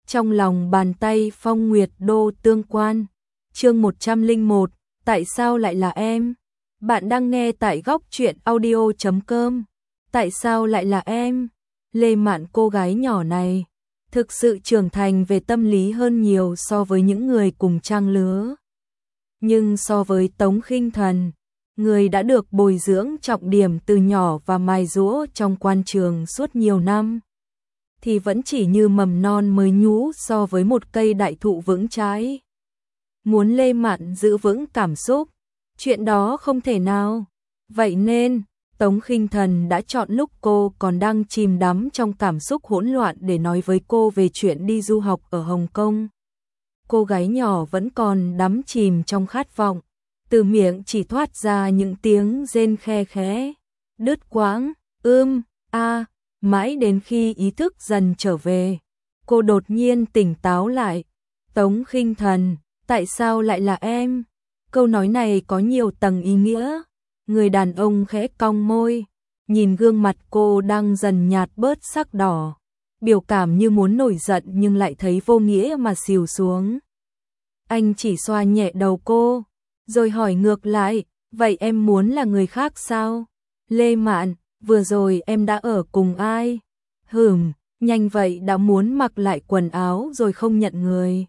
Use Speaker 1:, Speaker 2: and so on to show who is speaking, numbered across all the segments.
Speaker 1: Trong lòng bàn tay Phong Nguyệt Đô tương quan. Chương 101, tại sao lại là em? Bạn đang nghe tại góc truyện audio.com. Tại sao lại là em? Lê Mạn, cô gái nhỏ này thực sự trưởng thành về tâm lý hơn nhiều so với những người cùng trang lứa. Nhưng so với Tống Khinh Thần, người đã được bồi dưỡng trọng điểm từ nhỏ và mài giũa trong quan trường suốt nhiều năm, thì vẫn chỉ như mầm non mới nhú so với một cây đại thụ vững chãi. Muốn Lê Mạn giữ vững cảm xúc, chuyện đó không thể nào. Vậy nên, Tống Khinh Thần đã chọn lúc cô còn đang chìm đắm trong cảm xúc hỗn loạn để nói với cô về chuyện đi du học ở Hồng Kông. Cô gái nhỏ vẫn còn đắm chìm trong khát vọng, từ miệng chỉ thoát ra những tiếng rên khe khẽ, đứt quãng, mãi đến khi ý thức dần trở về, cô đột nhiên tỉnh táo lại. Tống Khinh Thần, tại sao lại là em? Câu nói này có nhiều tầng ý nghĩa. Người đàn ông khẽ cong môi, nhìn gương mặt cô đang dần nhạt bớt sắc đỏ, biểu cảm như muốn nổi giận nhưng lại thấy vô nghĩa mà xìu xuống. Anh chỉ xoa nhẹ đầu cô, rồi hỏi ngược lại, vậy em muốn là người khác sao? Lê Mạn, vừa rồi em đã ở cùng ai? Nhanh vậy đã muốn mặc lại quần áo rồi không nhận người.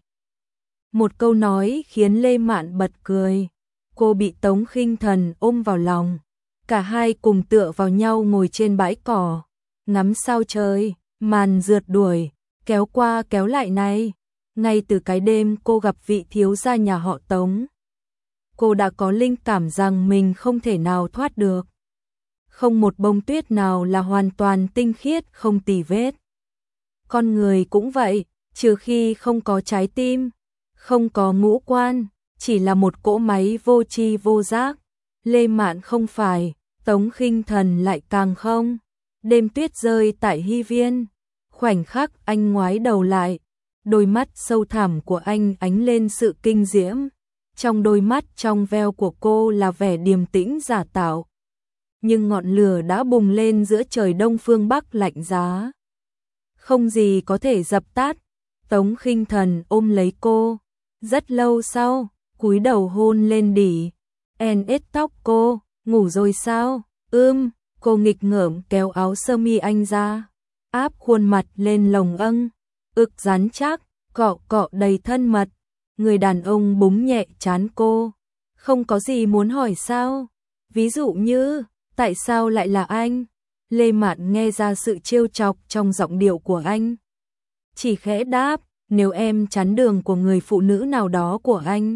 Speaker 1: Một câu nói khiến Lê Mạn bật cười. Cô bị Tống Khinh Thần ôm vào lòng, cả hai cùng tựa vào nhau ngồi trên bãi cỏ, ngắm sao trời, màn rượt đuổi, kéo qua kéo lại này. Ngay từ cái đêm cô gặp vị thiếu gia nhà họ Tống, cô đã có linh cảm rằng mình không thể nào thoát được. Không một bông tuyết nào là hoàn toàn tinh khiết không tì vết. Con người cũng vậy, trừ khi không có trái tim, không có ngũ quan, chỉ là một cỗ máy vô tri vô giác. Lê Mạn không phải, Tống Khinh Thần lại càng không. Đêm tuyết rơi tại Hy Viên, khoảnh khắc anh ngoái đầu lại, đôi mắt sâu thẳm của anh ánh lên sự kinh diễm. Trong đôi mắt trong veo của cô là vẻ điềm tĩnh giả tạo, nhưng ngọn lửa đã bùng lên giữa trời đông phương bắc lạnh giá, không gì có thể dập tắt. Tống Khinh Thần ôm lấy cô, rất lâu sau, cúi đầu hôn lên đỉ, ết tóc cô. Ngủ rồi sao? Cô nghịch ngợm kéo áo sơ mi anh ra, áp khuôn mặt lên lồng ực rắn chắc, cọ cọ đầy thân mật. Người đàn ông búng nhẹ trán cô, không có gì muốn hỏi sao? Ví dụ như, tại sao lại là anh? Lê Mạn nghe ra sự trêu chọc trong giọng điệu của anh, chỉ khẽ đáp, nếu em chắn đường của người phụ nữ nào đó của anh,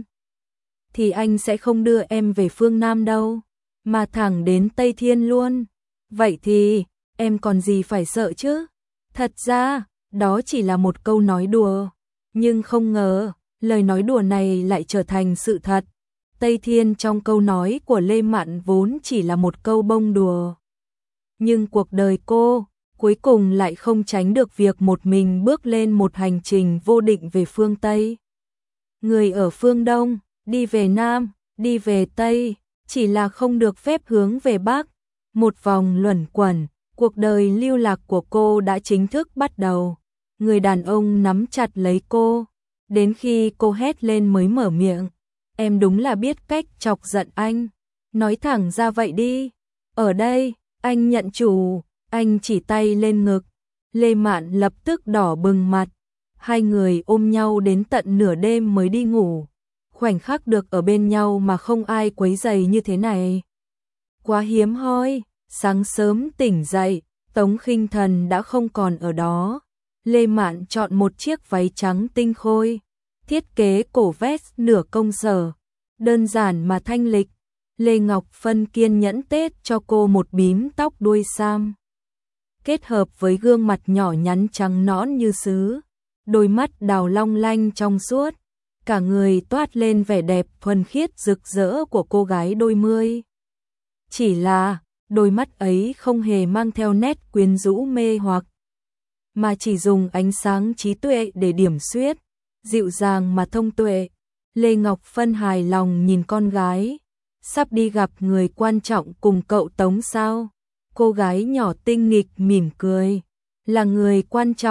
Speaker 1: thì anh sẽ không đưa em về phương Nam đâu, mà thẳng đến Tây Thiên luôn. Vậy thì, em còn gì phải sợ chứ? Thật ra, đó chỉ là một câu nói đùa, nhưng không ngờ, lời nói đùa này lại trở thành sự thật. Tây Thiên trong câu nói của Lê Mạn vốn chỉ là một câu bông đùa. Nhưng cuộc đời cô, cuối cùng lại không tránh được việc một mình bước lên một hành trình vô định về phương Tây. Người ở phương Đông, đi về Nam, đi về Tây, chỉ là không được phép hướng về Bắc. Một vòng luẩn quẩn, cuộc đời lưu lạc của cô đã chính thức bắt đầu. Người đàn ông nắm chặt lấy cô, đến khi cô hét lên mới mở miệng. Em đúng là biết cách chọc giận anh. Nói thẳng ra vậy đi. Ở đây, anh nhận chủ. Anh chỉ tay lên ngực. Lê Mạn lập tức đỏ bừng mặt. Hai người ôm nhau đến tận nửa đêm mới đi ngủ. Khoảnh khắc được ở bên nhau mà không ai quấy rầy như thế này, quá hiếm hoi. Sáng sớm tỉnh dậy, Tống Khinh Thần đã không còn ở đó. Lê Mạn chọn một chiếc váy trắng tinh khôi, thiết kế cổ vest nửa công sở, đơn giản mà thanh lịch. Lê Ngọc Phân kiên nhẫn tết cho cô một bím tóc đuôi sam, kết hợp với gương mặt nhỏ nhắn trắng nõn như sứ, đôi mắt đào long lanh trong suốt, cả người toát lên vẻ đẹp thuần khiết rực rỡ của cô gái đôi mươi. Chỉ là, đôi mắt ấy không hề mang theo nét quyến rũ mê hoặc, mà chỉ dùng ánh sáng trí tuệ để điểm xuyết, dịu dàng mà thông tuệ. Lê Ngọc Phân hài lòng nhìn con gái, sắp đi gặp người quan trọng cùng cậu Tống sao? Cô gái nhỏ tinh nghịch mỉm cười, là người quan trọng,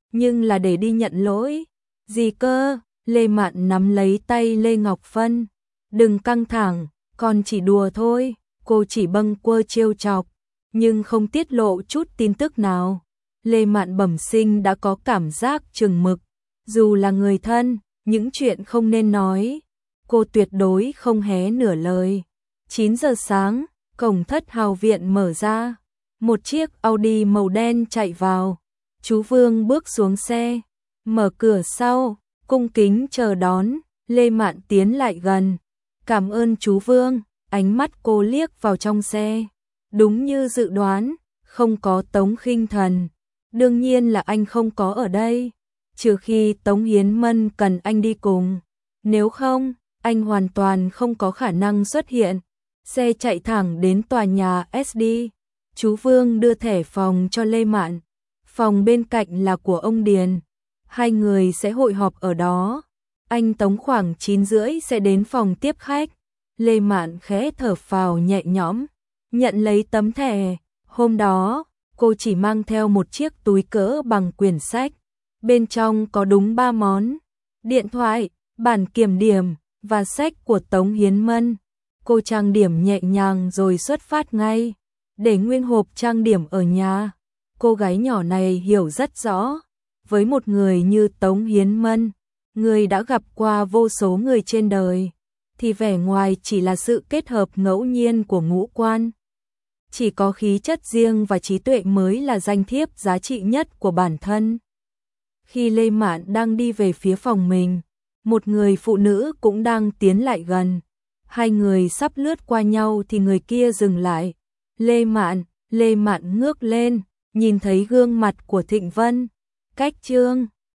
Speaker 1: nhưng là để đi nhận lỗi. Gì cơ? Lê Mạn nắm lấy tay Lê Ngọc Phân. Đừng căng thẳng, con chỉ đùa thôi, cô chỉ bâng quơ trêu chọc, nhưng không tiết lộ chút tin tức nào. Lê Mạn bẩm sinh đã có cảm giác chừng mực, dù là người thân, những chuyện không nên nói, cô tuyệt đối không hé nửa lời. 9 giờ sáng, cổng Thất Hào viện mở ra, một chiếc Audi màu đen chạy vào. Chú Vương bước xuống xe, mở cửa sau, cung kính chờ đón. Lê Mạn tiến lại gần. Cảm ơn chú Vương. Ánh mắt cô liếc vào trong xe. Đúng như dự đoán, không có Tống Khinh Thần. Đương nhiên là anh không có ở đây, trừ khi Tống Hiến Mân cần anh đi cùng. Nếu không, anh hoàn toàn không có khả năng xuất hiện. Xe chạy thẳng đến tòa nhà SD. Chú Vương đưa thẻ phòng cho Lê Mạn. Phòng bên cạnh là của ông Điền. Hai người sẽ hội họp ở đó. Anh Tống khoảng 9 rưỡi sẽ đến phòng tiếp khách. Lê Mạn khẽ thở phào nhẹ nhõm, nhận lấy tấm thẻ. Hôm đó, cô chỉ mang theo một chiếc túi cỡ bằng quyển sách. Bên trong có đúng 3 món: điện thoại, bản kiểm điểm và sách của Tống Hiến Mân. Cô trang điểm nhẹ nhàng rồi xuất phát ngay, để nguyên hộp trang điểm ở nhà. Cô gái nhỏ này hiểu rất rõ, với một người như Tống Hiến Mân, người đã gặp qua vô số người trên đời, thì vẻ ngoài chỉ là sự kết hợp ngẫu nhiên của ngũ quan. Chỉ có khí chất riêng và trí tuệ mới là danh thiếp giá trị nhất của bản thân. Khi Lê Mạn đang đi về phía phòng mình, một người phụ nữ cũng đang tiến lại gần. Hai người sắp lướt qua nhau thì người kia dừng lại. Lê Mạn ngước lên, nhìn thấy gương mặt của Thịnh Vân. Cách Trương